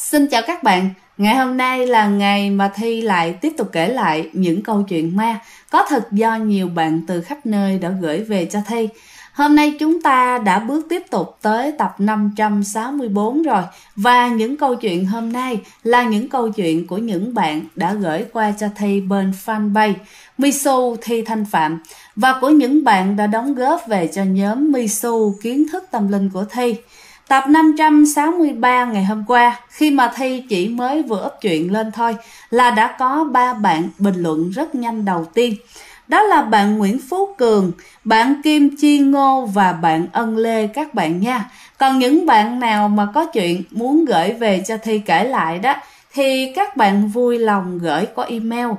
Xin chào các bạn, ngày hôm nay là ngày mà Thi lại tiếp tục kể lại những câu chuyện ma có thật do nhiều bạn từ khắp nơi đã gửi về cho Thi. Hôm nay chúng ta đã bước tiếp tục tới tập 564 rồi, và những câu chuyện hôm nay là những câu chuyện của những bạn đã gửi qua cho Thi bên fanpage Misu Thi Thanh Phạm, và của những bạn đã đóng góp về cho nhóm Misu Kiến Thức Tâm Linh của Thi. Tập 563 ngày hôm qua, khi mà Thi chỉ mới vừa up chuyện lên thôi, là đã có 3 bạn bình luận rất nhanh đầu tiên. Đó là bạn Nguyễn Phú Cường, bạn Kim Chi Ngô và bạn Ân Lê các bạn nha. Còn những bạn nào mà có chuyện muốn gửi về cho Thi kể lại đó, thì các bạn vui lòng gửi qua email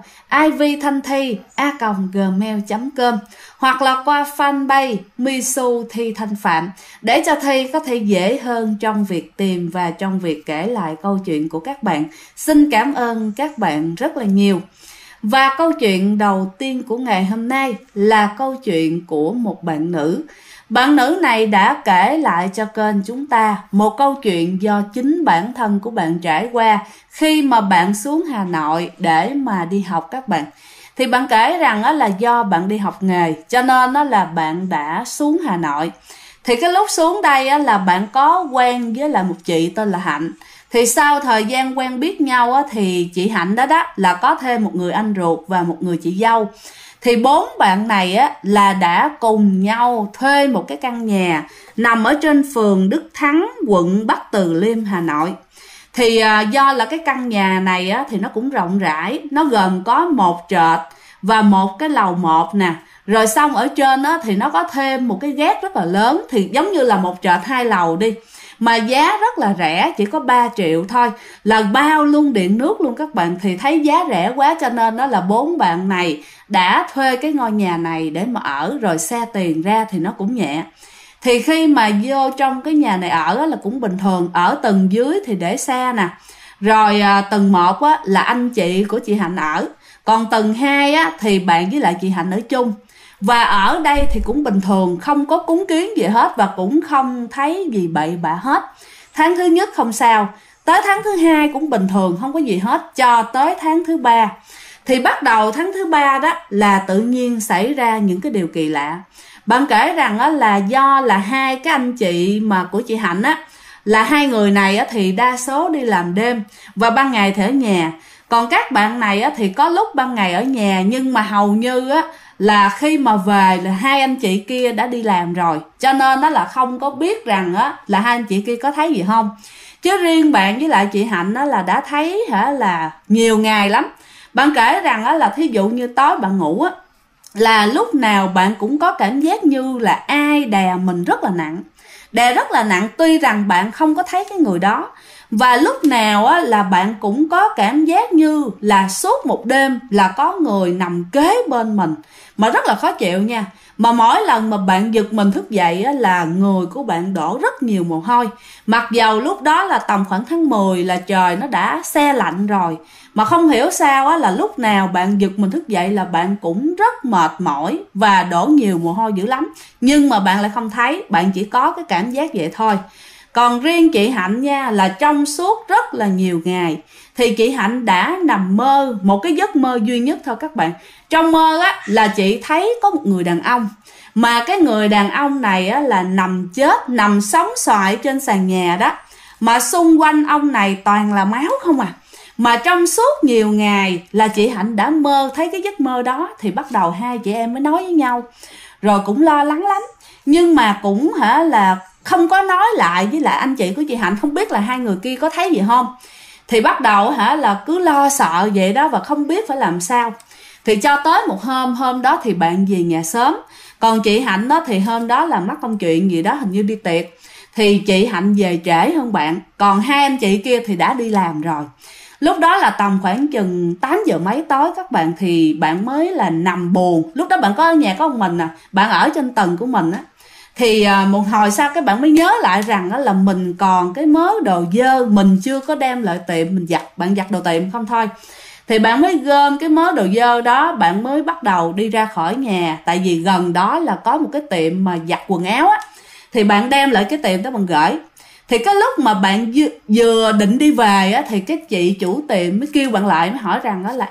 ivthanthi@gmail.com hoặc là qua fanpage Misu Thi Thanh Phạm để cho Thi có thể dễ hơn trong việc tìm và trong việc kể lại câu chuyện của các bạn. Xin cảm ơn các bạn rất là nhiều. Và câu chuyện đầu tiên của ngày hôm nay là câu chuyện của một bạn nữ. Bạn nữ này đã kể lại cho kênh chúng ta một câu chuyện do chính bản thân của bạn trải qua khi mà bạn xuống Hà Nội để mà đi học các bạn. Thì bạn kể rằng là do bạn đi học nghề cho nên là bạn đã xuống Hà Nội. Thì cái lúc xuống đây là bạn có quen với lại một chị tên là Hạnh. Thì sau thời gian quen biết nhau thì chị Hạnh đó là có thêm một người anh ruột và một người chị dâu. Thì 4 bạn này là đã cùng nhau thuê một cái căn nhà nằm ở trên phường Đức Thắng, quận Bắc Từ Liêm, Hà Nội. Thì do là cái căn nhà này thì nó cũng rộng rãi, nó gồm có một trệt và một cái lầu 1 nè. Rồi xong ở trên thì nó có thêm một cái gác rất là lớn, thì giống như là một trệt 2 lầu đi. Mà giá rất là rẻ, chỉ có 3 triệu thôi, là bao luôn điện nước luôn các bạn. Thì thấy giá rẻ quá cho nên đó là 4 bạn này đã thuê cái ngôi nhà này để mà ở, rồi xe tiền ra thì nó cũng nhẹ. Thì khi mà vô trong cái nhà này ở là cũng bình thường, ở tầng dưới thì để xe nè. Rồi tầng 1 là anh chị của chị Hạnh ở, còn tầng 2 thì bạn với lại chị Hạnh ở chung. Và ở đây thì cũng bình thường, không có cúng kiến gì hết và cũng không thấy gì bậy bạ hết. Tháng thứ nhất không sao, tới tháng thứ 2 cũng bình thường, không có gì hết, cho tới tháng thứ 3. Thì bắt đầu tháng thứ 3 đó là tự nhiên xảy ra những cái điều kỳ lạ. Bạn kể rằng là do là hai cái anh chị mà của chị Hạnh là hai người này thì đa số đi làm đêm và ban ngày thì ở nhà. Còn các bạn này thì có lúc ban ngày ở nhà, nhưng mà hầu như là khi mà về là hai anh chị kia đã đi làm rồi, cho nên là không có biết rằng là hai anh chị kia có thấy gì không. Chứ riêng bạn với lại chị Hạnh là đã thấy là nhiều ngày lắm. Bạn kể rằng là thí dụ như tối bạn ngủ là lúc nào bạn cũng có cảm giác như là ai đè mình rất là nặng. Đè rất là nặng tuy rằng bạn không có thấy cái người đó. Và lúc nào là bạn cũng có cảm giác như là suốt một đêm là có người nằm kế bên mình, mà rất là khó chịu nha. Mà mỗi lần mà bạn giật mình thức dậy là người của bạn đổ rất nhiều mồ hôi. Mặc dầu lúc đó là tầm khoảng tháng 10 là trời nó đã se lạnh rồi, mà không hiểu sao là lúc nào bạn giật mình thức dậy là bạn cũng rất mệt mỏi và đổ nhiều mồ hôi dữ lắm. Nhưng mà bạn lại không thấy, bạn chỉ có cái cảm giác vậy thôi. Còn riêng chị Hạnh nha, là trong suốt rất là nhiều ngày thì chị Hạnh đã nằm mơ một cái giấc mơ duy nhất thôi các bạn. Trong mơ là chị thấy có một người đàn ông, mà cái người đàn ông này là nằm chết, nằm sóng xoài trên sàn nhà đó. Mà xung quanh ông này toàn là máu không à. Mà trong suốt nhiều ngày là chị Hạnh đã mơ thấy cái giấc mơ đó. Thì bắt đầu hai chị em mới nói với nhau, rồi cũng lo lắng lắm, nhưng mà cũng là không có nói lại với lại anh chị của chị Hạnh, không biết là hai người kia có thấy gì không. Thì bắt đầu là cứ lo sợ vậy đó và không biết phải làm sao. Thì cho tới một hôm đó thì bạn về nhà sớm. Còn chị Hạnh đó thì hôm đó là mắc công chuyện gì đó, hình như đi tiệc. Thì chị Hạnh về trễ hơn bạn, còn hai anh chị kia thì đã đi làm rồi. Lúc đó là tầm khoảng chừng 8 giờ mấy tối các bạn, thì bạn mới là nằm buồn. Lúc đó bạn có ở nhà có một mình bạn ở trên tầng của mình Thì một hồi sau các bạn mới nhớ lại rằng là mình còn cái mớ đồ dơ mình chưa có đem lại tiệm mình giặt. Bạn giặt đồ tiệm không thôi. Thì bạn mới gom cái mớ đồ dơ đó, bạn mới bắt đầu đi ra khỏi nhà. Tại vì gần đó là có một cái tiệm mà giặt quần áo Thì bạn đem lại cái tiệm đó bạn gửi. Thì cái lúc mà bạn vừa định đi về á, thì cái chị chủ tiệm mới kêu bạn lại, mới hỏi rằng đó là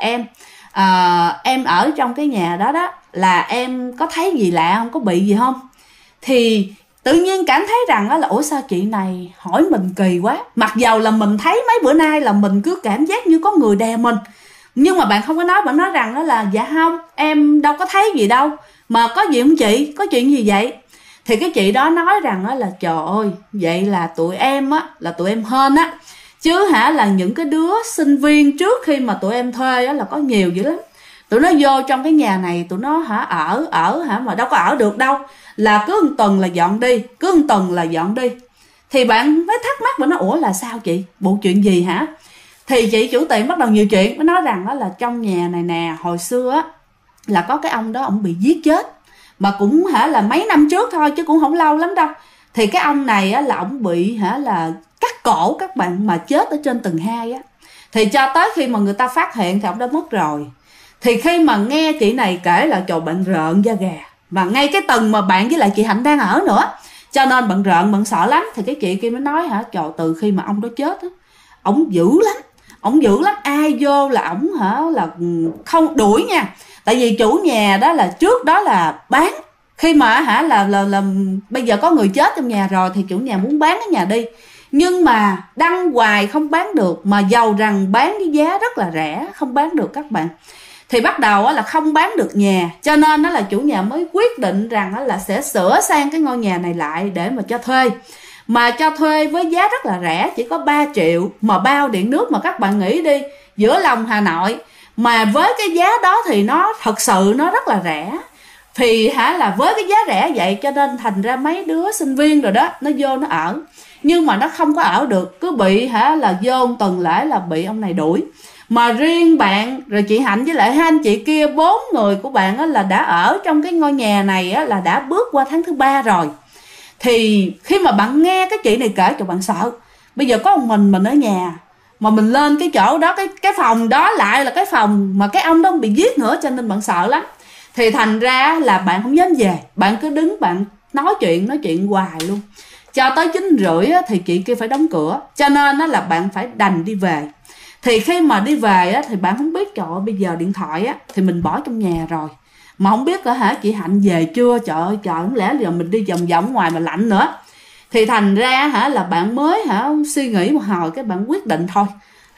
em ở trong cái nhà đó đó, là em có thấy gì lạ không, có bị gì không? Thì tự nhiên cảm thấy rằng đó là ủa sao chị này hỏi mình kỳ quá, mặc dầu là mình thấy mấy bữa nay là mình cứ cảm giác như có người đè mình, nhưng mà bạn không có nói. Bạn nói rằng đó là dạ không, em đâu có thấy gì đâu, mà có gì không chị, có chuyện gì vậy? Thì cái chị đó nói rằng đó là trời ơi, vậy là tụi em á, là tụi em hên á, chứ là những cái đứa sinh viên trước khi mà tụi em thuê á là có nhiều dữ lắm. Tụi nó vô trong cái nhà này tụi nó ở mà đâu có ở được đâu, là cứ một tuần là dọn đi, cứ một tuần là dọn đi. Thì bạn mới thắc mắc, bạn nói ủa là sao chị, bộ chuyện gì hả? Thì chị chủ tiệm bắt đầu nhiều chuyện, mới nói rằng đó là trong nhà này nè, hồi xưa á là có cái ông đó, ông bị giết chết, mà cũng là mấy năm trước thôi chứ cũng không lâu lắm đâu. Thì cái ông này á là ông bị là cắt cổ các bạn, mà chết ở trên tầng 2 á. Thì cho tới khi mà người ta phát hiện thì ông đã mất rồi. Thì khi mà nghe chị này kể là trời, bạn rợn da gà, mà ngay cái tầng mà bạn với lại chị Hạnh đang ở nữa, cho nên bạn rợn, bạn sợ lắm. Thì cái chị kia mới nói trời, từ khi mà ông đó chết á, ổng dữ lắm, ai vô là ổng là không đuổi nha. Tại vì chủ nhà đó là trước đó là bán, khi mà là bây giờ có người chết trong nhà rồi thì chủ nhà muốn bán cái nhà đi, nhưng mà đăng hoài không bán được, mà dầu rằng bán với giá rất là rẻ, không bán được các bạn. Thì bắt đầu là không bán được nhà, cho nên là chủ nhà mới quyết định rằng là sẽ sửa sang cái ngôi nhà này lại để mà cho thuê. Mà cho thuê với giá rất là rẻ, chỉ có 3 triệu mà bao điện nước. Mà các bạn nghĩ đi, giữa lòng Hà Nội mà với cái giá đó thì nó thật sự nó rất là rẻ. Thì là với cái giá rẻ vậy cho nên thành ra mấy đứa sinh viên rồi đó, nó vô nó ở, nhưng mà nó không có ở được, cứ bị là vô một tuần lễ là bị ông này đuổi. Mà riêng bạn rồi chị Hạnh với lại hai anh chị kia, 4 người của bạn á, là đã ở trong cái ngôi nhà này á, là đã bước qua tháng thứ 3 rồi. Thì khi mà bạn nghe cái chị này kể cho bạn sợ, bây giờ có một mình ở nhà, mà mình lên cái chỗ đó, cái phòng đó lại là cái phòng mà cái ông đó bị giết nữa, cho nên bạn sợ lắm. Thì thành ra là bạn không dám về, bạn cứ đứng bạn nói chuyện hoài luôn. Cho tới 9:30 thì chị kia phải đóng cửa, cho nên là bạn phải đành đi về. Thì khi mà đi về á, thì bạn không biết, trời ơi, bây giờ điện thoại á, thì mình bỏ trong nhà rồi, mà không biết chị Hạnh về chưa. Trời ơi trời, không lẽ giờ mình đi vòng vòng ngoài mà lạnh nữa. Thì thành ra là bạn mới suy nghĩ một hồi, cái bạn quyết định thôi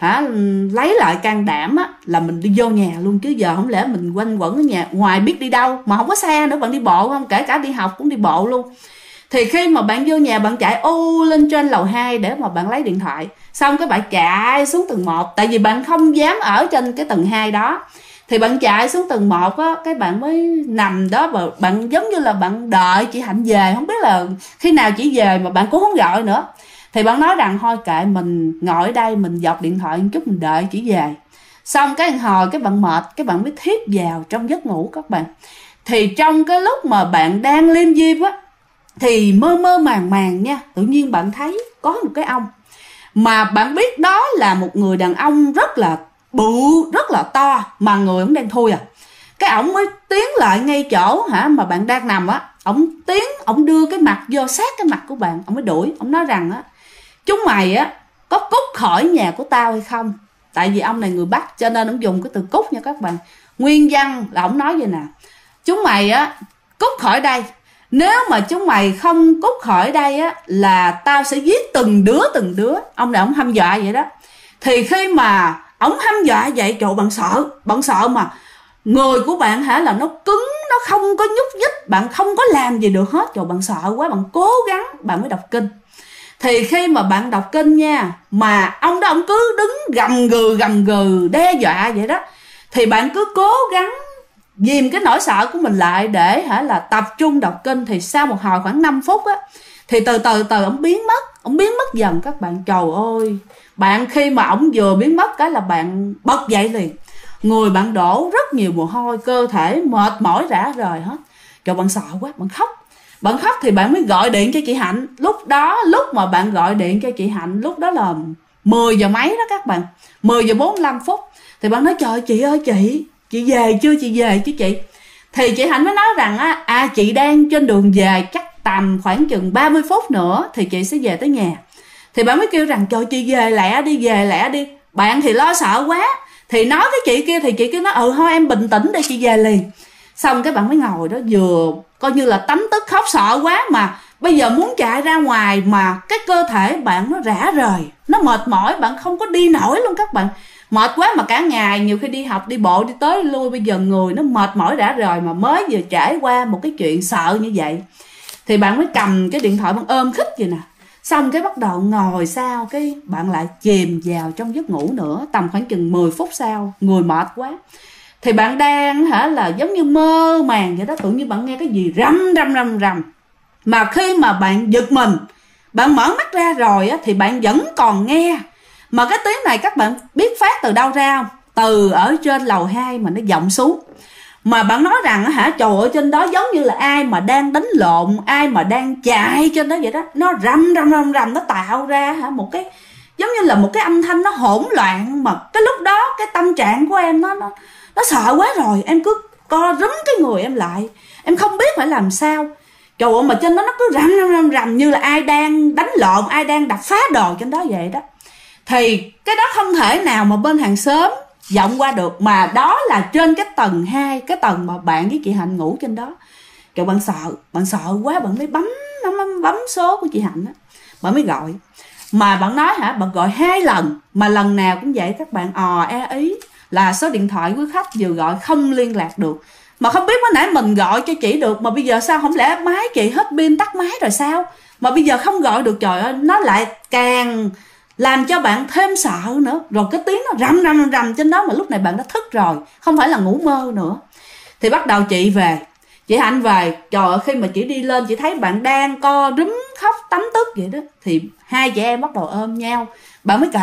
lấy lại can đảm á, là mình đi vô nhà luôn. Chứ giờ không lẽ mình quanh quẩn ở nhà, ngoài biết đi đâu, mà không có xa nữa, bạn đi bộ không, kể cả đi học cũng đi bộ luôn. Thì khi mà bạn vô nhà, bạn chạy lên trên lầu 2 để mà bạn lấy điện thoại, xong cái bạn chạy xuống tầng 1, tại vì bạn không dám ở trên cái tầng 2 đó. Thì bạn chạy xuống tầng 1 á, cái bạn mới nằm đó, và bạn giống như là bạn đợi chị Hạnh về, không biết là khi nào chị về, mà bạn cũng không gọi nữa. Thì bạn nói rằng thôi kệ, mình ngồi ở đây, mình dọc điện thoại một chút, mình đợi chị về. Xong cái hồi cái bạn mệt, cái bạn mới thiếp vào trong giấc ngủ các bạn. Thì trong cái lúc mà bạn đang liêm diêm á, thì mơ mơ màng màng nha, tự nhiên bạn thấy có một cái ông, mà bạn biết đó là một người đàn ông rất là bự, rất là to, mà người ông đang thui cái ổng mới tiến lại ngay chỗ mà bạn đang nằm á. Ổng tiến, ổng đưa cái mặt vô sát cái mặt của bạn, ổng mới đuổi. Ổng nói rằng chúng mày có cút khỏi nhà của tao hay không. Tại vì ông này người Bắc, cho nên ổng dùng cái từ cút nha các bạn. Nguyên văn là ổng nói vậy nè: chúng mày cút khỏi đây, nếu mà chúng mày không cút khỏi đây là tao sẽ giết từng đứa. Ông này ổng hăm dọa vậy đó. Thì khi mà ổng hăm dọa vậy, trời, bạn sợ mà người của bạn là nó cứng, nó không có nhúc nhích, bạn không có làm gì được hết. Trời, bạn sợ quá, bạn cố gắng bạn mới đọc kinh. Thì khi mà bạn đọc kinh nha, mà ông đó ông cứ đứng gầm gừ đe dọa vậy đó, thì bạn cứ cố gắng dìm cái nỗi sợ của mình lại để là tập trung đọc kinh. Thì sau một hồi khoảng 5 phút thì từ từ ông biến mất dần các bạn. Trời ơi, bạn khi mà ông vừa biến mất cái là bạn bật dậy liền, người bạn đổ rất nhiều mồ hôi, cơ thể mệt mỏi rã rời hết. Trời, bạn sợ quá, bạn khóc thì bạn mới gọi điện cho chị Hạnh. Lúc mà bạn gọi điện cho chị Hạnh, lúc đó là 10 giờ mấy đó các bạn, 10 giờ 45 phút. Thì bạn nói trời, chị ơi, chị về chưa, chị về chứ chị. Thì chị Hạnh mới nói rằng chị đang trên đường về, chắc tầm khoảng chừng 30 phút nữa thì chị sẽ về tới nhà. Thì bạn mới kêu rằng trời chị về lẹ đi, về lẹ đi. Bạn thì lo sợ quá, thì nói cái chị kia thì chị kia nói thôi em bình tĩnh để chị về liền. Xong cái bạn mới ngồi đó vừa coi như là tấm tức khóc sợ quá, mà bây giờ muốn chạy ra ngoài mà cái cơ thể bạn nó rã rời, nó mệt mỏi, bạn không có đi nổi luôn các bạn. Mệt quá mà cả ngày nhiều khi đi học đi bộ đi tới đi lui, bây giờ người nó mệt mỏi rã rời mà mới vừa trải qua một cái chuyện sợ như vậy. Thì bạn mới cầm cái điện thoại bạn ôm khích vậy nè. Xong cái bắt đầu ngồi sao cái bạn lại chìm vào trong giấc ngủ nữa. Tầm khoảng chừng 10 phút sau, người mệt quá, thì bạn đang là giống như mơ màng vậy đó, tự nhiên bạn nghe cái gì rầm rầm rầm rầm. Mà khi mà bạn giật mình, bạn mở mắt ra rồi á, thì bạn vẫn còn nghe. Mà cái tiếng này các bạn biết phát từ đâu ra không? Từ ở trên lầu 2 mà nó vọng xuống. Mà bạn nói rằng trời ơi, trên đó giống như là ai mà đang đánh lộn, ai mà đang chạy trên đó vậy đó. Nó rầm rầm rầm rầm, nó tạo ra một cái giống như là một cái âm thanh nó hỗn loạn. Mà cái lúc đó cái tâm trạng của em nó sợ quá rồi, em cứ co rúm cái người em lại, em không biết phải làm sao. Trời ơi, mà trên đó nó cứ rầm rầm rầm rầm như là ai đang đánh lộn, ai đang đập phá đồ trên đó vậy đó. Thì cái đó không thể nào mà bên hàng xóm vọng qua được, mà đó là trên cái tầng 2, cái tầng mà bạn với chị Hạnh ngủ trên đó. Trời, bạn sợ quá, bạn mới bấm số của chị Hạnh á, bạn mới gọi. Mà bạn nói bạn gọi 2 lần, mà lần nào cũng vậy các bạn, ý là số điện thoại của khách vừa gọi không liên lạc được. Mà không biết mới nãy mình gọi cho chị được, mà bây giờ sao không lẽ máy chị hết pin tắt máy rồi sao, mà bây giờ không gọi được. Trời ơi, nó lại càng làm cho bạn thêm sợ nữa. Rồi cái tiếng nó rầm rầm rầm trên đó, mà lúc này bạn đã thức rồi, không phải là ngủ mơ nữa. Thì bắt đầu chị Hạnh về. Trời ơi, khi mà chị đi lên chị thấy bạn đang co rúm khóc tấm tức vậy đó, thì hai chị em bắt đầu ôm nhau. Bạn mới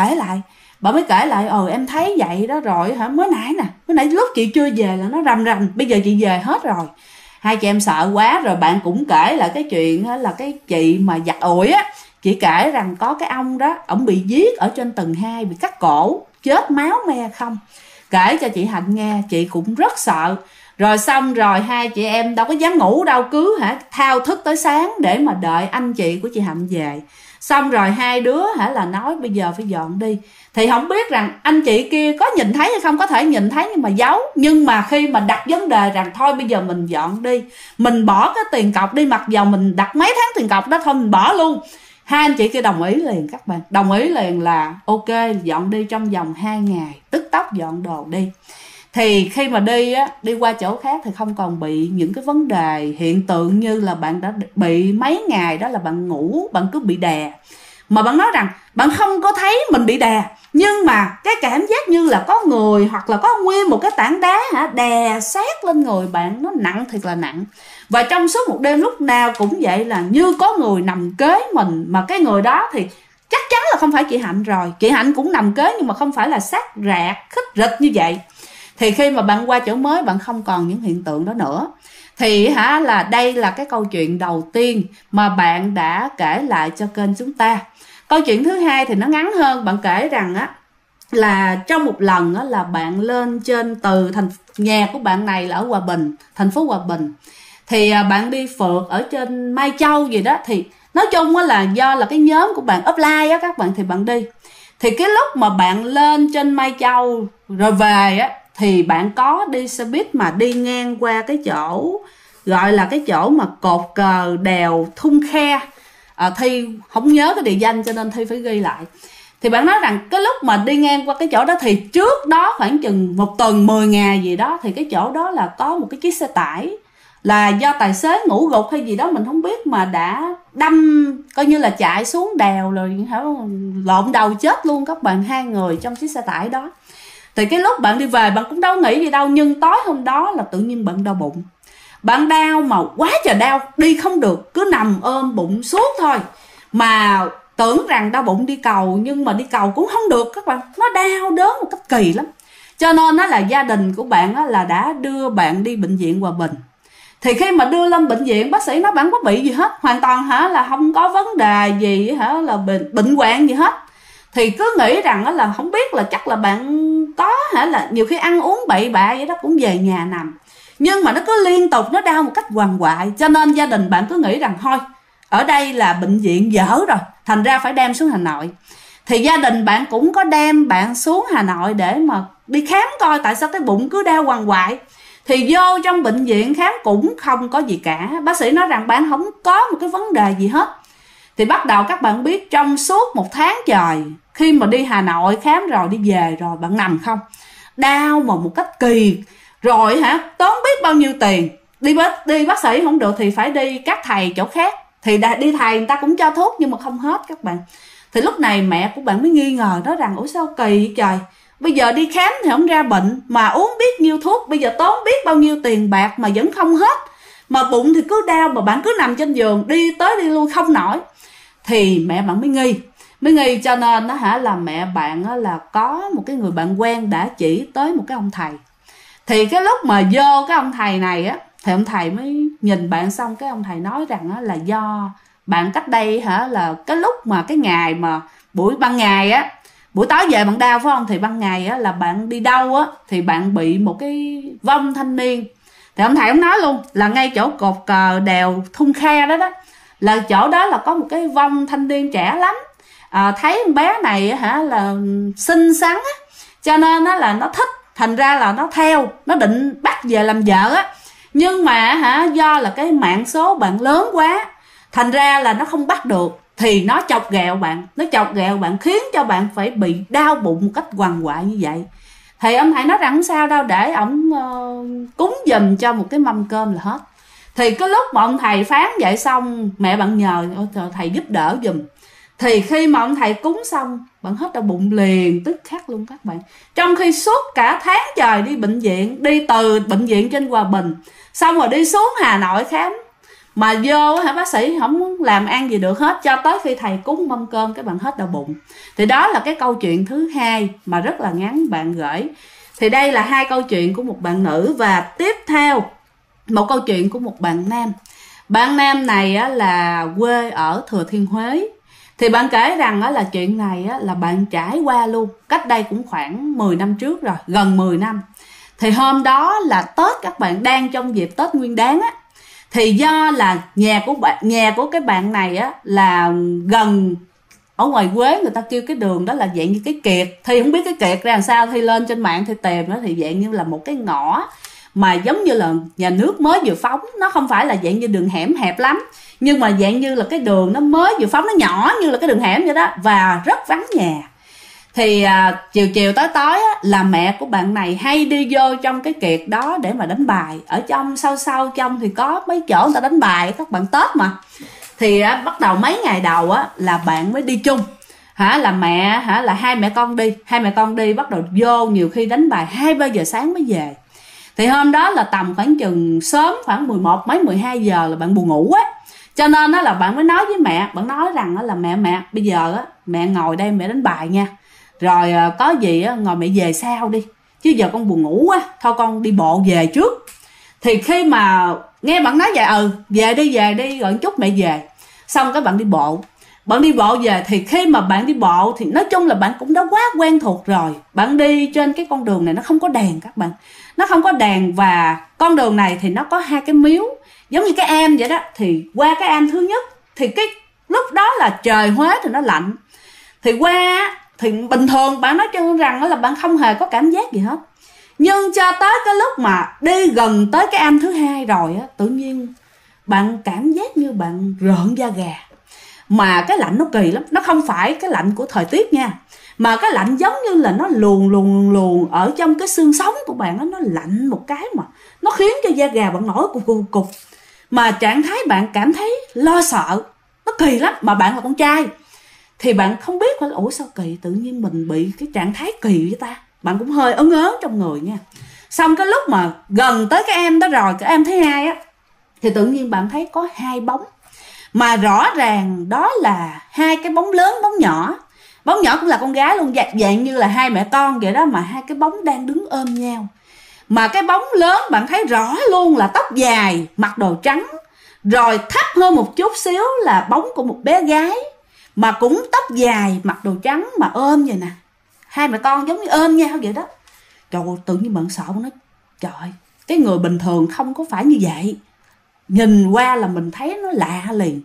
kể lại em thấy vậy đó rồi mới nãy lúc chị chưa về là nó rầm rầm, bây giờ chị về hết rồi. Hai chị em sợ quá rồi. Bạn cũng kể lại cái chuyện là cái chị mà giặt ủi á, chị kể rằng có cái ông đó, ổng bị giết ở trên tầng 2, bị cắt cổ, chết máu me không. Kể cho chị Hạnh nghe, chị cũng rất sợ. Rồi xong rồi hai chị em đâu có dám ngủ đâu, cứ thao thức tới sáng để mà đợi anh chị của chị Hạnh về. Xong rồi hai đứa là nói bây giờ phải dọn đi. Thì không biết rằng anh chị kia có nhìn thấy hay không, có thể nhìn thấy nhưng mà giấu. Nhưng mà khi mà đặt vấn đề rằng thôi bây giờ mình dọn đi, mình bỏ cái tiền cọc đi, mặc dầu mình đặt mấy tháng tiền cọc đó, thôi mình bỏ luôn. Hai anh chị kia đồng ý liền các bạn, đồng ý liền là ok, dọn đi trong vòng 2 ngày, tức tốc dọn đồ đi. Thì khi mà đi qua chỗ khác thì không còn bị những cái vấn đề hiện tượng như là bạn đã bị mấy ngày đó là bạn ngủ, bạn cứ bị đè. Mà bạn nói rằng bạn không có thấy mình bị đè, nhưng mà cái cảm giác như là có người hoặc là có nguyên một cái tảng đá đè sát lên người bạn, nó nặng thiệt là nặng. Và trong suốt một đêm lúc nào cũng vậy, là như có người nằm kế mình. Mà cái người đó thì chắc chắn là không phải chị Hạnh rồi. Chị Hạnh cũng nằm kế nhưng mà không phải là sát rạc khích rịch như vậy. Thì khi mà bạn qua chỗ mới, bạn không còn những hiện tượng đó nữa. Thì là đây là cái câu chuyện đầu tiên mà bạn đã kể lại cho kênh chúng ta. Câu chuyện thứ hai thì nó ngắn hơn. Bạn kể rằng là trong một lần là bạn lên trên từ nhà của bạn này là ở Hòa Bình, thành phố Hòa Bình. Thì bạn đi phượt ở trên Mai Châu gì đó. Thì nói chung là do là cái nhóm của bạn offline á các bạn, thì bạn đi. Thì cái lúc mà bạn lên trên Mai Châu rồi về thì bạn có đi xe buýt mà đi ngang qua cái chỗ gọi là cái chỗ mà cột cờ đèo Thung Khe. Thi không nhớ cái địa danh cho nên Thi phải ghi lại. Thì bạn nói rằng cái lúc mà đi ngang qua cái chỗ đó thì trước đó khoảng chừng 1 tuần 10 ngày gì đó, thì cái chỗ đó là có một cái chiếc xe tải, là do tài xế ngủ gục hay gì đó mình không biết, mà đã đâm coi như là chạy xuống đèo rồi lộn đầu chết luôn các bạn, 2 người trong chiếc xe tải đó. Thì cái lúc bạn đi về bạn cũng đâu nghĩ gì đâu, nhưng tối hôm đó là tự nhiên bạn đau bụng. Bạn đau mà quá trời đau, đi không được, cứ nằm ôm bụng suốt thôi. Mà tưởng rằng đau bụng đi cầu, nhưng mà đi cầu cũng không được các bạn, nó đau đớn một cách kỳ lắm. Cho nên là gia đình của bạn là đã đưa bạn đi bệnh viện Hòa Bình. Thì khi mà đưa lên bệnh viện, bác sĩ nói bạn có bị gì hết, hoàn toàn là không có vấn đề gì là bệnh hoạn gì hết. Thì cứ nghĩ rằng là không biết là chắc là bạn có là nhiều khi ăn uống bậy bạ vậy đó, cũng về nhà nằm. Nhưng mà nó cứ liên tục nó đau một cách hoàng hoại, cho nên gia đình bạn cứ nghĩ rằng thôi ở đây là bệnh viện dở rồi, thành ra phải đem xuống Hà Nội. Thì gia đình bạn cũng có đem bạn xuống Hà Nội để mà đi khám coi tại sao cái bụng cứ đau quằn quại. Thì vô trong bệnh viện khám cũng không có gì cả, bác sĩ nói rằng bạn không có một cái vấn đề gì hết. Thì bắt đầu các bạn biết trong suốt 1 tháng trời, khi mà đi Hà Nội khám rồi đi về rồi, bạn nằm không, đau mà một cách kỳ, rồi tốn biết bao nhiêu tiền. Đi bác sĩ không được thì phải đi các thầy chỗ khác, thì đi thầy người ta cũng cho thuốc nhưng mà không hết các bạn. Thì lúc này mẹ của bạn mới nghi ngờ, nói rằng ủa sao kỳ vậy trời, bây giờ đi khám thì không ra bệnh, mà uống biết nhiêu thuốc, bây giờ tốn biết bao nhiêu tiền bạc mà vẫn không hết, mà bụng thì cứ đau, mà bạn cứ nằm trên giường đi tới đi lui không nổi. Thì mẹ bạn mới nghi, cho nên là mẹ bạn là có một cái người bạn quen đã chỉ tới một cái ông thầy. Thì cái lúc mà vô cái ông thầy này á, thì ông thầy mới nhìn bạn xong cái ông thầy nói rằng là do bạn cách đây là cái lúc mà cái ngày mà ban ngày á, buổi tối về bạn đau phải không, thì ban ngày á là bạn đi đâu á thì bạn bị một cái vong thanh niên. Thì ông thầy ông nói luôn là ngay chỗ cột cờ đèo Thung Kha đó là chỗ đó là có một cái vong thanh niên trẻ lắm. Thấy con bé này là xinh xắn á, cho nên là nó thích, thành ra là nó theo, nó định bắt về làm vợ á. Nhưng mà do là cái mạng số bạn lớn quá, thành ra là nó không bắt được, thì nó chọc ghẹo bạn, khiến cho bạn phải bị đau bụng một cách quằn quại như vậy. Thì ông thầy nói rằng không sao đâu, để ổng cúng giùm cho một cái mâm cơm là hết. Thì cái lúc mà ông thầy phán vậy xong, mẹ bạn nhờ thầy giúp đỡ giùm. Thì khi mà ông thầy cúng xong, bạn hết đau bụng liền tức khắc luôn các bạn. Trong khi suốt cả tháng trời đi bệnh viện, đi từ bệnh viện trên Hòa Bình xong rồi đi xuống Hà Nội khám, mà vô bác sĩ không làm ăn gì được hết, cho tới khi thầy cúng mâm cơm các bạn hết đau bụng. Thì đó là cái câu chuyện thứ hai mà rất là ngắn bạn gửi. Thì đây là 2 câu chuyện của một bạn nữ, và tiếp theo một câu chuyện của một bạn nam. Bạn nam này là quê ở Thừa Thiên Huế. Thì bạn kể rằng là chuyện này là bạn trải qua luôn cách đây cũng khoảng 10 năm trước rồi, gần 10 năm. Thì hôm đó là Tết, các bạn đang trong dịp Tết Nguyên Đán á. Thì do là nhà của cái bạn này là gần ở ngoài Quế, người ta kêu cái đường đó là dạng như cái kiệt. Thì không biết cái kiệt ra làm sao, thì lên trên mạng thì tìm đó, thì dạng như là một cái ngõ mà giống như là nhà nước mới vừa phóng. Nó không phải là dạng như đường hẻm hẹp lắm, nhưng mà dạng như là cái đường nó mới vừa phóng, nó nhỏ như là cái đường hẻm vậy đó, và rất vắng nhà. Thì chiều tối là mẹ của bạn này hay đi vô trong cái kiệt đó để mà đánh bài. Ở trong sau trong thì có mấy chỗ người ta đánh bài các bạn, Tết mà. Thì bắt đầu mấy ngày đầu là bạn mới đi chung, là mẹ là hai mẹ con đi bắt đầu vô, nhiều khi đánh bài 2-3 giờ sáng mới về. Thì hôm đó là tầm khoảng chừng sớm, khoảng 11 mấy 12 giờ là bạn buồn ngủ á, cho nên là bạn mới nói với mẹ, bạn nói rằng là mẹ bây giờ mẹ ngồi đây mẹ đánh bài nha, rồi có gì ngồi mẹ về sau đi, chứ giờ con buồn ngủ quá, thôi con đi bộ về trước. Thì khi mà nghe bạn nói vậy, về đi rồi chút mẹ về. Xong cái bạn đi bộ về. Thì khi mà bạn đi bộ thì nói chung là bạn cũng đã quá quen thuộc rồi. Bạn đi trên cái con đường này nó không có đèn các bạn, nó không có đèn, và con đường này thì nó có 2 cái miếu giống như cái am vậy đó. Thì qua cái am thứ nhất thì cái lúc đó là trời Huế thì nó lạnh, thì qua thì bình thường bạn nói chung rằng là bạn không hề có cảm giác gì hết. Nhưng cho tới cái lúc mà đi gần tới cái am thứ 2 rồi tự nhiên bạn cảm giác như bạn rợn da gà. Mà cái lạnh nó kỳ lắm, nó không phải cái lạnh của thời tiết nha, mà cái lạnh giống như là nó luồn ở trong cái xương sống của bạn nó lạnh một cái mà nó khiến cho da gà bạn nổi cục. Mà trạng thái bạn cảm thấy lo sợ, nó kỳ lắm. Mà bạn là con trai thì bạn không biết là ủa sao kỳ, tự nhiên mình bị cái trạng thái kỳ với ta, bạn cũng hơi ớn trong người nha. Xong cái lúc mà gần tới cái em đó rồi, cái em thứ 2 thì tự nhiên bạn thấy có 2 bóng, mà rõ ràng đó là 2 cái bóng lớn, bóng nhỏ cũng là con gái luôn, dạng như là 2 mẹ con vậy đó, mà 2 cái bóng đang đứng ôm nhau. Mà cái bóng lớn bạn thấy rõ luôn là tóc dài, mặc đồ trắng, rồi thấp hơn một chút xíu là bóng của một bé gái mà cũng tóc dài, mặc đồ trắng mà ôm vậy nè. 2 mẹ con giống như ôm nhau vậy đó. Trời ơi, tự nhiên bạn sợ, bạn nói trời, cái người bình thường không có phải như vậy. Nhìn qua là mình thấy nó lạ liền.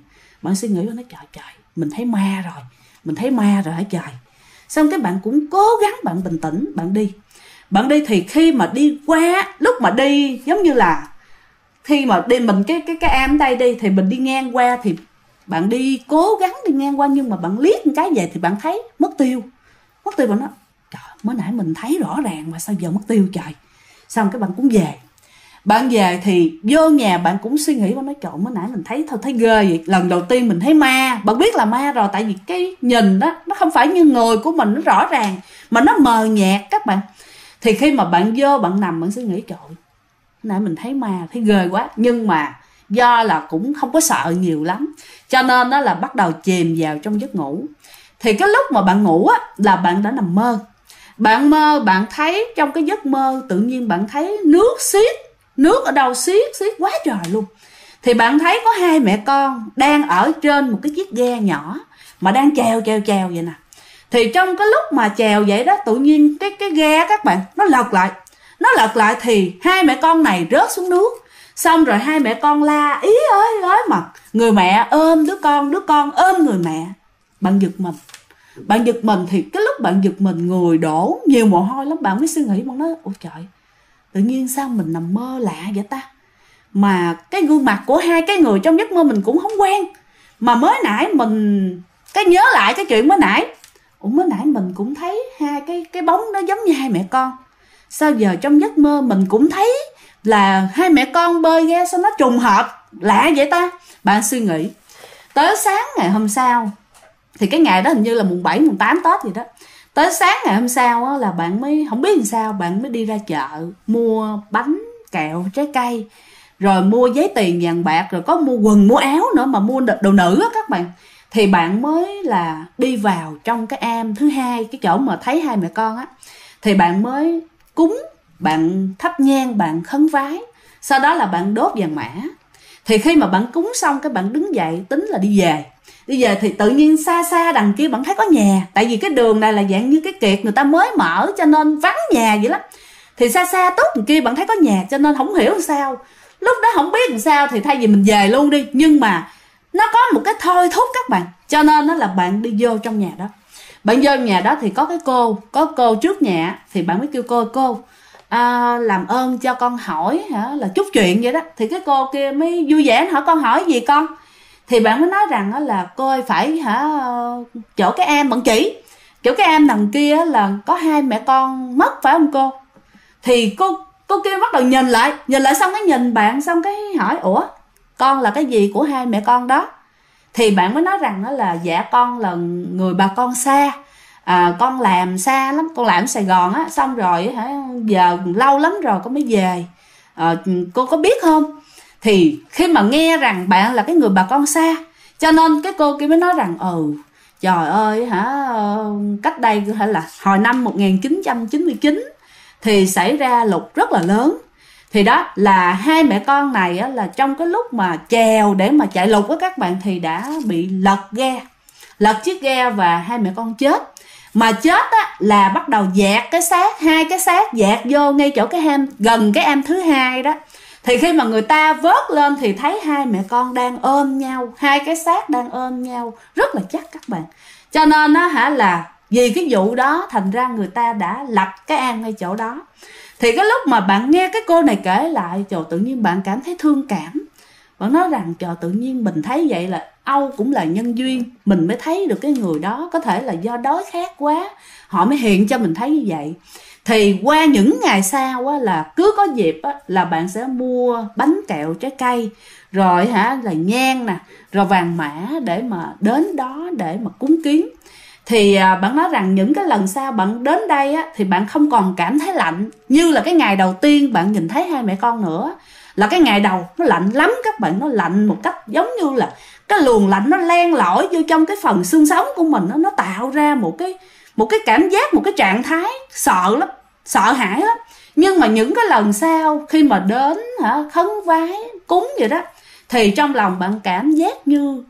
Bạn suy nghĩ, bạn nói trời trời, mình thấy ma rồi, mình thấy ma rồi hả trời. Xong cái bạn cũng cố gắng bạn bình tĩnh, bạn đi thì khi mà đi qua, lúc mà đi giống như là khi mà đi mình cái am đây đi thì mình đi ngang qua, thì bạn đi cố gắng đi ngang qua, nhưng mà bạn liếc một cái về thì bạn thấy mất tiêu. Bạn nói trời, mới nãy mình thấy rõ ràng mà sao giờ mất tiêu trời. Xong cái bạn cũng về. Bạn về thì vô nhà bạn cũng suy nghĩ, bạn nói trời, mới nãy mình thấy thôi thấy ghê vậy. Lần đầu tiên mình thấy ma. Bạn biết là ma rồi, tại vì cái nhìn đó nó không phải như người của mình, nó rõ ràng mà nó mờ nhạt các bạn. Thì khi mà bạn vô bạn nằm, bạn suy nghĩ trời, nãy mình thấy ma, thấy ghê quá. Nhưng mà do là cũng không có sợ nhiều lắm, cho nên đó là bắt đầu chìm vào trong giấc ngủ. Thì cái lúc mà bạn ngủ á, là bạn đã nằm mơ. Bạn mơ, bạn thấy trong cái giấc mơ tự nhiên bạn thấy nước xiết. Nước ở đâu xiết quá trời luôn. Thì bạn thấy có hai mẹ con đang ở trên một cái chiếc ghe nhỏ mà đang chèo vậy nè. Thì trong cái lúc mà chèo vậy đó, tự nhiên cái ghe các bạn nó lật lại thì hai mẹ con này rớt xuống nước. Xong rồi hai mẹ con la ý ơi mà người mẹ ôm đứa con ôm người mẹ. Bạn giật mình thì cái lúc bạn giật mình, người đổ nhiều mồ hôi lắm. Bạn mới suy nghĩ, bạn nói ôi trời, tự nhiên sao mình nằm mơ lạ vậy ta, mà cái gương mặt của hai cái người trong giấc mơ mình cũng không quen. Mà mới nãy mình cái nhớ lại cái chuyện mới nãy mình cũng thấy hai cái bóng nó giống như hai mẹ con. Sao giờ trong giấc mơ mình cũng thấy là hai mẹ con bơi ghe, sao nó trùng hợp lạ vậy ta. Bạn suy nghĩ tới sáng ngày hôm sau, thì cái ngày đó hình như là mùng 7, mùng 8 Tết gì đó. Tới sáng ngày hôm sau á, là bạn mới không biết làm sao, bạn mới đi ra chợ mua bánh kẹo trái cây, rồi mua giấy tiền vàng bạc, rồi có mua quần mua áo nữa, mà mua đồ nữ á các bạn. Thì bạn mới là đi vào trong cái am thứ hai, cái chỗ mà thấy hai mẹ con á. Thì bạn mới cúng, bạn thắp nhang, bạn khấn vái, sau đó là bạn đốt vàng mã. Thì khi mà bạn cúng xong, cái bạn đứng dậy tính là đi về thì tự nhiên xa đằng kia bạn thấy có nhà. Tại vì cái đường này là dạng như cái kiệt người ta mới mở, cho nên vắng nhà vậy lắm. Thì xa tốt đằng kia bạn thấy có nhà, cho nên không hiểu làm sao. Lúc đó không biết làm sao thì thay vì mình về luôn đi, nhưng mà nó có một cái thôi thúc các bạn, cho nên đó là bạn đi vô trong nhà đó. Bạn vô nhà đó thì có cô trước nhà. Thì bạn mới kêu cô làm ơn cho con hỏi là chút chuyện vậy đó. Thì cái cô kia mới vui vẻ hỏi con hỏi gì con. Thì bạn mới nói rằng là cô ơi phải chỗ cái am, bạn chỉ chỗ cái am đằng kia là có hai mẹ con mất phải không cô. Thì cô kia bắt đầu nhìn lại xong cái nhìn bạn, xong cái hỏi ủa con là cái gì của hai mẹ con đó. Thì bạn mới nói rằng đó là dạ con là người bà con xa, con làm xa lắm, con làm ở Sài Gòn á, xong rồi giờ lâu lắm rồi con mới về, cô có biết không. Thì khi mà nghe rằng bạn là cái người bà con xa, cho nên cái cô kia mới nói rằng trời ơi cách đây là hồi năm 1999 thì xảy ra lụt rất là lớn. Thì đó là hai mẹ con này á, là trong cái lúc mà chèo để mà chạy lụt với các bạn thì đã bị lật chiếc ghe và hai mẹ con chết. Mà chết á, là bắt đầu dạt cái xác, hai cái xác dạt vô ngay chỗ cái am, gần cái am thứ hai đó. Thì khi mà người ta vớt lên thì thấy hai mẹ con đang ôm nhau, hai cái xác đang ôm nhau rất là chắc các bạn. Cho nên á là vì cái vụ đó thành ra người ta đã lập cái am ngay chỗ đó. Thì cái lúc mà bạn nghe cái cô này kể lại, trời, tự nhiên bạn cảm thấy thương cảm. Bạn nói rằng trời, tự nhiên mình thấy vậy là Âu cũng là nhân duyên, mình mới thấy được cái người đó, có thể là do đói khát quá họ mới hiện cho mình thấy như vậy. Thì qua những ngày sau á, là cứ có dịp á, là bạn sẽ mua bánh kẹo trái cây, rồi là nhang nè, rồi vàng mã để mà đến đó để mà cúng kiến. Thì bạn nói rằng những cái lần sau bạn đến đây á, thì bạn không còn cảm thấy lạnh như là cái ngày đầu tiên bạn nhìn thấy hai mẹ con nữa. Là cái ngày đầu nó lạnh lắm các bạn, nó lạnh một cách giống như là cái luồng lạnh nó len lỏi vô trong cái phần xương sống của mình, nó tạo ra một cái cảm giác, một cái trạng thái sợ lắm, sợ hãi lắm. Nhưng mà những cái lần sau khi mà đến khấn vái cúng vậy đó, thì trong lòng bạn cảm giác như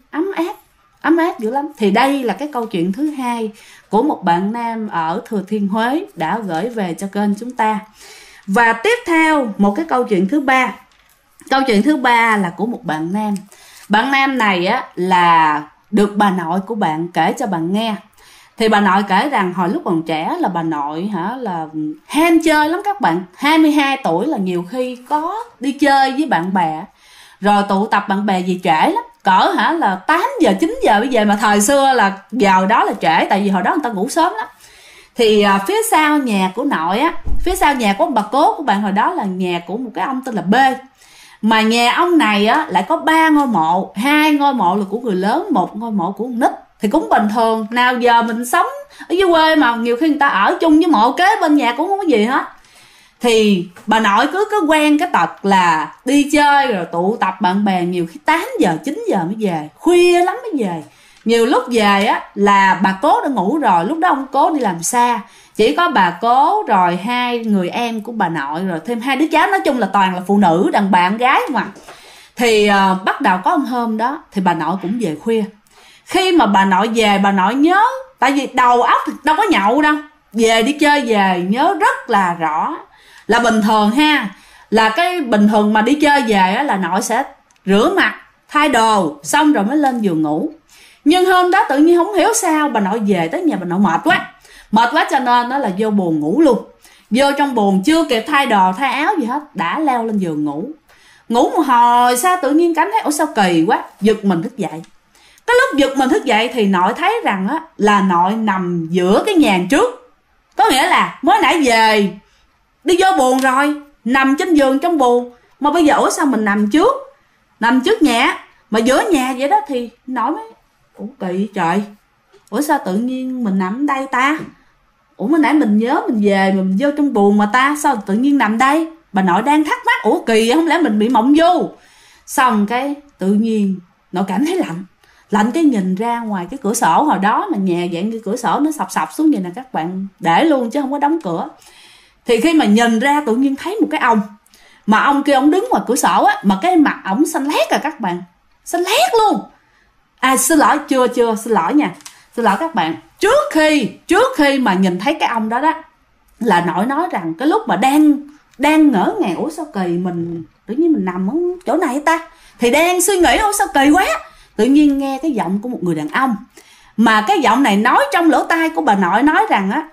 ấm áp dữ lắm. Thì đây là cái câu chuyện thứ hai của một bạn nam ở Thừa Thiên Huế đã gửi về cho kênh chúng ta. Và tiếp theo một cái câu chuyện thứ ba. Câu chuyện thứ ba là của một bạn nam. Bạn nam này á là được bà nội của bạn kể cho bạn nghe. Thì bà nội kể rằng hồi lúc còn trẻ là bà nội là ham chơi lắm các bạn. 22 tuổi là nhiều khi có đi chơi với bạn bè, rồi tụ tập bạn bè về trễ lắm, cỡ là 8 giờ 9 giờ mới về. Mà thời xưa là giờ đó là trễ, tại vì hồi đó người ta ngủ sớm lắm. Thì phía sau nhà của nội á, phía sau nhà của bà cố của bạn hồi đó là nhà của một cái ông tên là B. Mà nhà ông này á lại có 3 ngôi mộ, 2 ngôi mộ là của người lớn, 1 ngôi mộ của con nít. Thì cũng bình thường, nào giờ mình sống ở dưới quê mà nhiều khi người ta ở chung với mộ kế bên nhà cũng không có gì hết. Thì bà nội cứ quen cái tật là đi chơi rồi tụ tập bạn bè, nhiều khi 8 giờ 9 giờ mới về, khuya lắm mới về. Nhiều lúc về á là bà cố đã ngủ rồi, lúc đó ông cố đi làm xa, chỉ có bà cố rồi 2 người em của bà nội, rồi thêm 2 đứa cháu, nói chung là toàn là phụ nữ, đàn bà con gái mà. Thì bắt đầu có một hôm đó thì bà nội cũng về khuya. Khi mà bà nội về, bà nội nhớ, tại vì đầu óc thì đâu có nhậu đâu, về đi chơi về nhớ rất là rõ. Là bình thường ha, là cái bình thường mà đi chơi về á là nội sẽ rửa mặt, thay đồ xong rồi mới lên giường ngủ. Nhưng hôm đó tự nhiên không hiểu sao bà nội về tới nhà bà nội mệt quá cho nên nó là vô buồng ngủ luôn. Vô trong buồng chưa kịp thay đồ thay áo gì hết đã leo lên giường ngủ. Ngủ một hồi sao tự nhiên cảm thấy ủa sao kỳ quá, giật mình thức dậy. Cái lúc giật mình thức dậy thì nội thấy rằng á là nội nằm giữa cái nhà trước. Có nghĩa là mới nãy về đi vô buồng rồi, nằm trên giường trong buồng, mà bây giờ ủa sao mình nằm trước nhà mà giữa nhà vậy đó. Thì nội mới ủa kỳ trời, ủa sao tự nhiên mình nằm đây ta, ủa mới nãy mình nhớ mình về mà mình vô trong buồng mà ta, sao tự nhiên nằm đây. Bà nội đang thắc mắc ủa kỳ không lẽ mình bị mộng du. Xong cái tự nhiên nội cảm thấy lạnh cái nhìn ra ngoài cái cửa sổ. Hồi đó mà nhà dạng như cửa sổ nó sập xuống vậy nè các bạn, để luôn chứ không có đóng cửa. Thì khi mà nhìn ra tự nhiên thấy một cái ông, mà ông kia ông đứng ngoài cửa sổ á, mà cái mặt ổng xanh lét à các bạn, xanh lét luôn. Xin lỗi, chưa xin lỗi nha, xin lỗi các bạn. Trước khi mà nhìn thấy cái ông đó đó là nội nói rằng cái lúc mà đang ngỡ ngàng ủa sao kỳ, mình tự nhiên mình nằm ở chỗ này ta, thì đang suy nghĩ ủa sao kỳ quá, tự nhiên nghe cái giọng của một người đàn ông, mà cái giọng này nói trong lỗ tai của bà nội, nói rằng á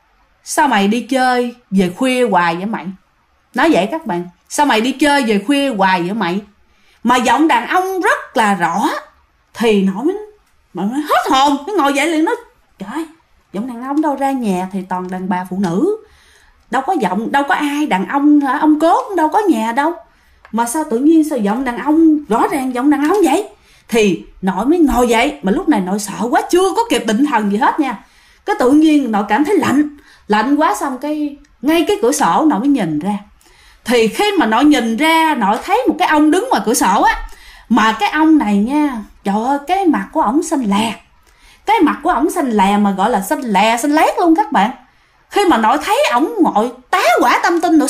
sao mày đi chơi về khuya hoài vậy mày. Nói vậy các bạn, sao mày đi chơi về khuya hoài vậy mày, mà giọng đàn ông rất là rõ. Thì nội mới hết hồn, cái ngồi dậy liền nói trời, giọng đàn ông đâu ra, nhà thì toàn đàn bà phụ nữ, đâu có giọng, đâu có ai đàn ông hả, ông cố cũng đâu có nhà đâu, mà sao tự nhiên sao giọng đàn ông, rõ ràng giọng đàn ông vậy. Thì nội mới ngồi dậy, mà lúc này nội sợ quá, chưa có kịp định thần gì hết nha. Cái tự nhiên nội cảm thấy lạnh quá, xong cái ngay cái cửa sổ nội mới nhìn ra. Thì khi mà nội nhìn ra, nội thấy một cái ông đứng ngoài cửa sổ á, mà cái ông này nha, trời ơi, cái mặt của ổng xanh lè, cái mặt của ổng xanh lè mà gọi là xanh lét luôn các bạn. Khi mà nội thấy ổng ngồi tá hỏa tâm tinh, nội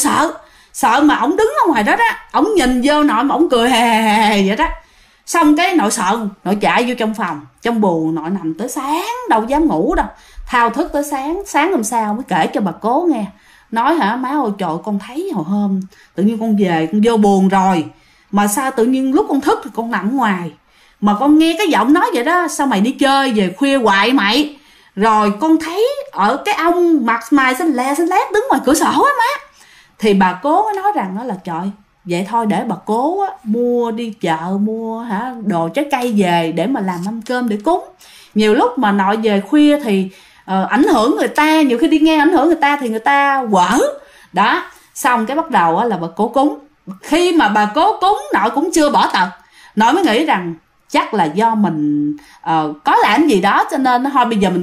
sợ mà ổng đứng ở ngoài đó đó, ổng nhìn vô nội mà ổng cười hề vậy đó. Xong cái nội sợ, nội chạy vô trong phòng, trong buồng nội nằm tới sáng, đâu dám ngủ đâu, thao thức tới sáng hôm sau mới kể cho bà cố nghe. Nói hả má ơi trời, con thấy hồi hôm tự nhiên con về, con vô buồng rồi, mà sao tự nhiên lúc con thức thì con nằm ngoài, mà con nghe cái giọng nói vậy đó, sao mày đi chơi về khuya hoài mày. Rồi con thấy ở cái ông mặt mày xanh lét đứng ngoài cửa sổ á má. Thì bà cố mới nói rằng đó là trời, vậy thôi để bà cố á, mua đi chợ mua đồ trái cây về để mà làm mâm cơm để cúng. Nhiều lúc mà nội về khuya thì ảnh hưởng người ta, nhiều khi đi nghe ảnh hưởng người ta thì người ta quở đó. Xong cái bắt đầu á, là bà cố cúng. Khi mà bà cố cúng, nội cũng chưa bỏ tật, nội mới nghĩ rằng chắc là do mình có làm gì đó, cho nên thôi bây giờ mình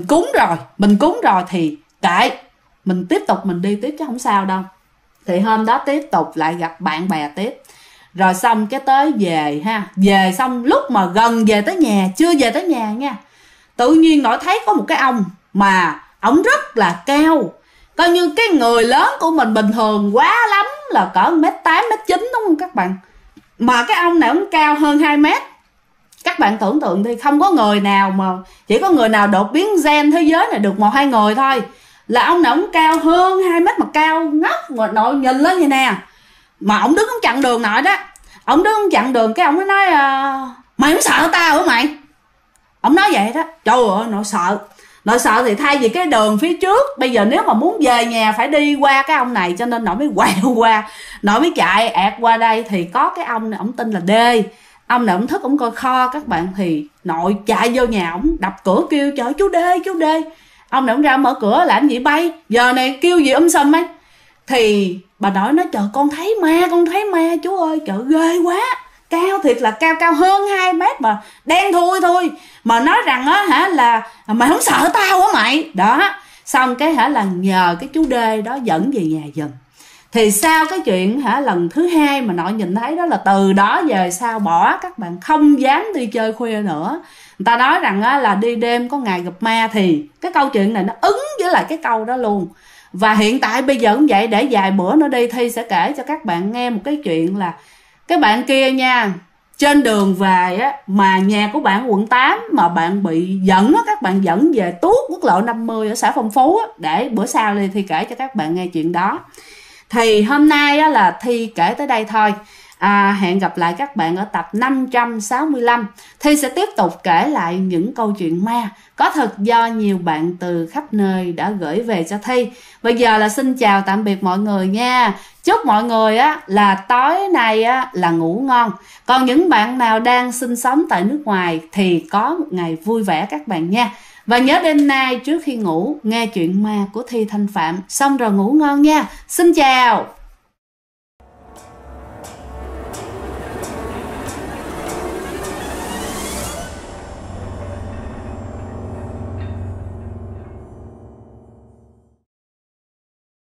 cúng rồi thì kệ, mình tiếp tục mình đi tiếp chứ không sao đâu. Thì hôm đó tiếp tục lại gặp bạn bè tiếp. Rồi xong cái tới về xong lúc mà gần về tới nhà, chưa về tới nhà nha, tự nhiên nội thấy có một cái ông mà ổng rất là cao, coi như cái người lớn của mình bình thường quá lắm là cỡ 1m8, 1m9 đúng không các bạn. Mà cái ông này ổng cao hơn 2m. Các bạn tưởng tượng đi, không có người nào mà, chỉ có người nào đột biến gen thế giới này được 1-2 người thôi, là ông này ổng cao hơn 2m mà cao ngốc, mà nội nhìn lên vậy nè. Mà ổng đứng ổng chặn đường nội đó, ổng đứng ổng chặn đường, cái ổng mới nói Mày không sợ tao hả mày? Ông nói vậy đó. Trời ơi, nội sợ. Nội sợ thì thay vì cái đường phía trước, bây giờ nếu mà muốn về nhà phải đi qua cái ông này, cho nên nội mới quẹo qua, nội mới chạy ẹt qua đây. Thì có cái ông này, ông tên là Đê. Ông này ông thức, ông coi kho các bạn. Thì nội chạy vô nhà, ông đập cửa kêu trời chú Đê, chú Đê. Ông này ông ra mở cửa làm gì bay, giờ này kêu gì sùm ấy. Thì bà nội nói trời con thấy ma chú ơi, trời ghê quá. Cao thiệt là cao, cao hơn 2 mét mà đen thui thôi. Mà nói rằng á hả là mày không sợ tao hả mày? Đó. Xong cái hả là nhờ cái chú Đê đó dẫn về nhà giùm. Thì sau cái chuyện hả lần thứ 2 mà nội nhìn thấy đó là từ đó về sau bỏ các bạn không dám đi chơi khuya nữa. Người ta nói rằng á, là đi đêm có ngày gặp ma. Thì cái câu chuyện này nó ứng với lại cái câu đó luôn. Và hiện tại bây giờ cũng vậy, để vài bữa nữa đi Thi sẽ kể cho các bạn nghe một cái chuyện là cái bạn kia nha, trên đường về á, mà nhà của bạn quận 8 mà bạn bị dẫn á, các bạn dẫn về tuốt quốc lộ 50 ở xã Phong Phú á. Để bữa sau đi Thi kể cho các bạn nghe chuyện đó. Thì hôm nay á, là Thi kể tới đây thôi. Hẹn gặp lại các bạn ở tập 565. Thi sẽ tiếp tục kể lại những câu chuyện ma có thật do nhiều bạn từ khắp nơi đã gửi về cho Thi. Bây giờ là xin chào tạm biệt mọi người nha. Chúc mọi người á là tối nay á là ngủ ngon. Còn những bạn nào đang sinh sống tại nước ngoài thì có một ngày vui vẻ các bạn nha. Và nhớ đêm nay trước khi ngủ nghe chuyện ma của Thi Thanh Phạm, xong rồi ngủ ngon nha. Xin chào.